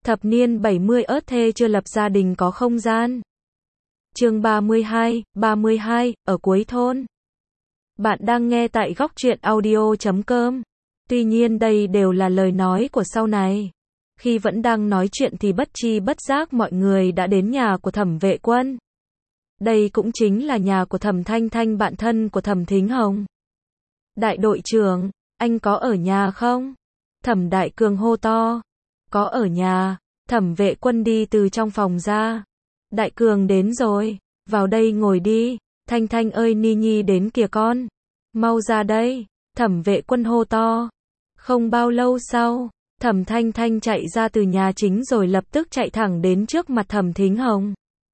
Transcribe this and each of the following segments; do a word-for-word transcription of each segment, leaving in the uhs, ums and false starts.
Thập niên bảy mươi ớt thê chưa lập gia đình có không gian. Chương ba mươi hai, ba mươi hai, ở cuối thôn. Bạn đang nghe tại góc truyện audio chấm com. Tuy nhiên đây đều là lời nói của sau này. Khi vẫn đang nói chuyện thì bất chi bất giác mọi người đã đến nhà của Thẩm Vệ Quân. Đây cũng chính là nhà của Thẩm Thanh Thanh, bạn thân của Thẩm Thính Hồng. Đại đội trưởng, anh có ở nhà không? Thẩm Đại Cường hô to. Có ở nhà. Thẩm Vệ Quân đi từ trong phòng ra. Đại Cường đến rồi, vào đây ngồi đi. Thanh Thanh ơi, Ni Nhi đến kìa con. Mau ra đây. Thẩm Vệ Quân hô to. Không bao lâu sau, Thẩm Thanh Thanh chạy ra từ nhà chính rồi lập tức chạy thẳng đến trước mặt Thẩm Thính Hồng.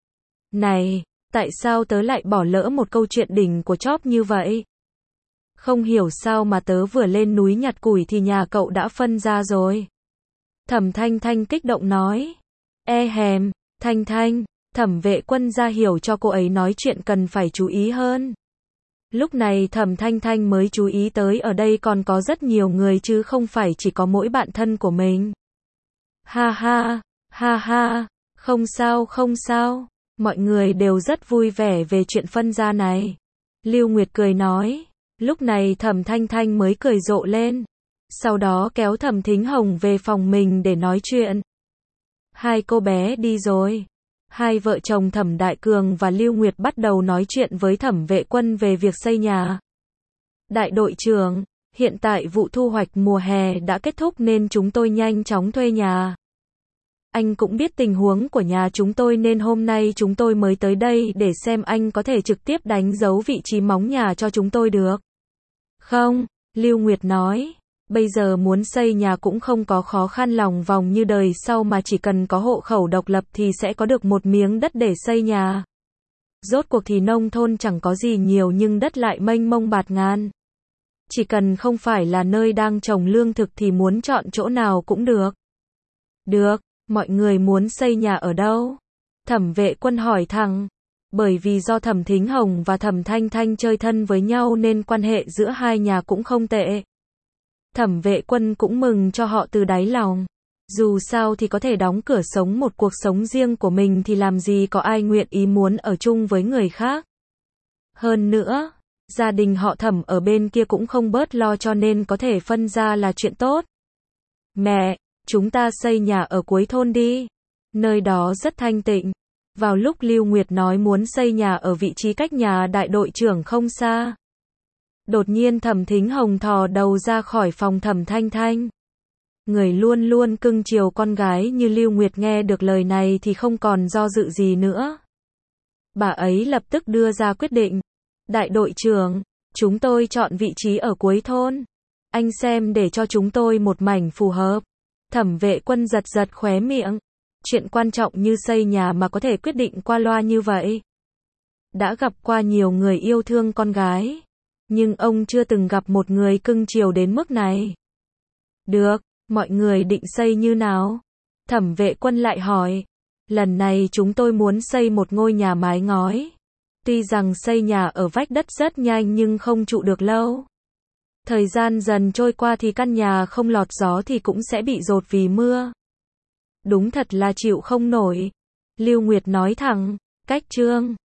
Này, tại sao tớ lại bỏ lỡ một câu chuyện đỉnh của chóp như vậy? Không hiểu sao mà tớ vừa lên núi nhặt củi thì nhà cậu đã phân ra rồi. Thẩm Thanh Thanh kích động nói. E hèm, Thanh Thanh, Thẩm Vệ Quân ra hiểu cho cô ấy nói chuyện cần phải chú ý hơn. Lúc này Thẩm Thanh Thanh mới chú ý tới ở đây còn có rất nhiều người chứ không phải chỉ có mỗi bạn thân của mình. Ha ha, ha ha, không sao không sao, mọi người đều rất vui vẻ về chuyện phân gia này. Lưu Nguyệt cười nói. Lúc này Thẩm Thanh Thanh mới cười rộ lên. Sau đó kéo Thẩm Thính Hồng về phòng mình để nói chuyện. Hai cô bé đi rồi. Hai vợ chồng Thẩm Đại Cường và Lưu Nguyệt bắt đầu nói chuyện với Thẩm Vệ Quân về việc xây nhà. Đại đội trưởng, hiện tại vụ thu hoạch mùa hè đã kết thúc nên chúng tôi nhanh chóng thuê nhà. Anh cũng biết tình huống của nhà chúng tôi nên hôm nay chúng tôi mới tới đây để xem anh có thể trực tiếp đánh dấu vị trí móng nhà cho chúng tôi được. Không, Lưu Nguyệt nói. Bây giờ muốn xây nhà cũng không có khó khăn lòng vòng như đời sau mà chỉ cần có hộ khẩu độc lập thì sẽ có được một miếng đất để xây nhà. Rốt cuộc thì nông thôn chẳng có gì nhiều nhưng đất lại mênh mông bạt ngàn. Chỉ cần không phải là nơi đang trồng lương thực thì muốn chọn chỗ nào cũng được. Được, mọi người muốn xây nhà ở đâu? Thẩm Vệ Quân hỏi thẳng. Bởi vì do Thẩm Thính Hồng và Thẩm Thanh Thanh chơi thân với nhau nên quan hệ giữa hai nhà cũng không tệ. Thẩm Vệ Quân cũng mừng cho họ từ đáy lòng. Dù sao thì có thể đóng cửa sống một cuộc sống riêng của mình thì làm gì có ai nguyện ý muốn ở chung với người khác. Hơn nữa, gia đình họ Thẩm ở bên kia cũng không bớt lo cho nên có thể phân ra là chuyện tốt. Mẹ, chúng ta xây nhà ở cuối thôn đi. Nơi đó rất thanh tịnh. Vào lúc Lưu Nguyệt nói muốn xây nhà ở vị trí cách nhà đại đội trưởng không xa. Đột nhiên Thẩm Thính Hồng thò đầu ra khỏi phòng Thẩm Thanh Thanh. Người luôn luôn cưng chiều con gái như Lưu Nguyệt nghe được lời này thì không còn do dự gì nữa. Bà ấy lập tức đưa ra quyết định. Đại đội trưởng, chúng tôi chọn vị trí ở cuối thôn. Anh xem để cho chúng tôi một mảnh phù hợp. Thẩm Vệ Quân giật giật khóe miệng. Chuyện quan trọng như xây nhà mà có thể quyết định qua loa như vậy. Đã gặp qua nhiều người yêu thương con gái. Nhưng ông chưa từng gặp một người cưng chiều đến mức này. Được, mọi người định xây như nào? Thẩm Vệ Quân lại hỏi. Lần này chúng tôi muốn xây một ngôi nhà mái ngói. Tuy rằng xây nhà ở vách đất rất nhanh nhưng không trụ được lâu. Thời gian dần trôi qua thì căn nhà không lọt gió thì cũng sẽ bị dột vì mưa. Đúng thật là chịu không nổi. Lưu Nguyệt nói thẳng. Cách Trương.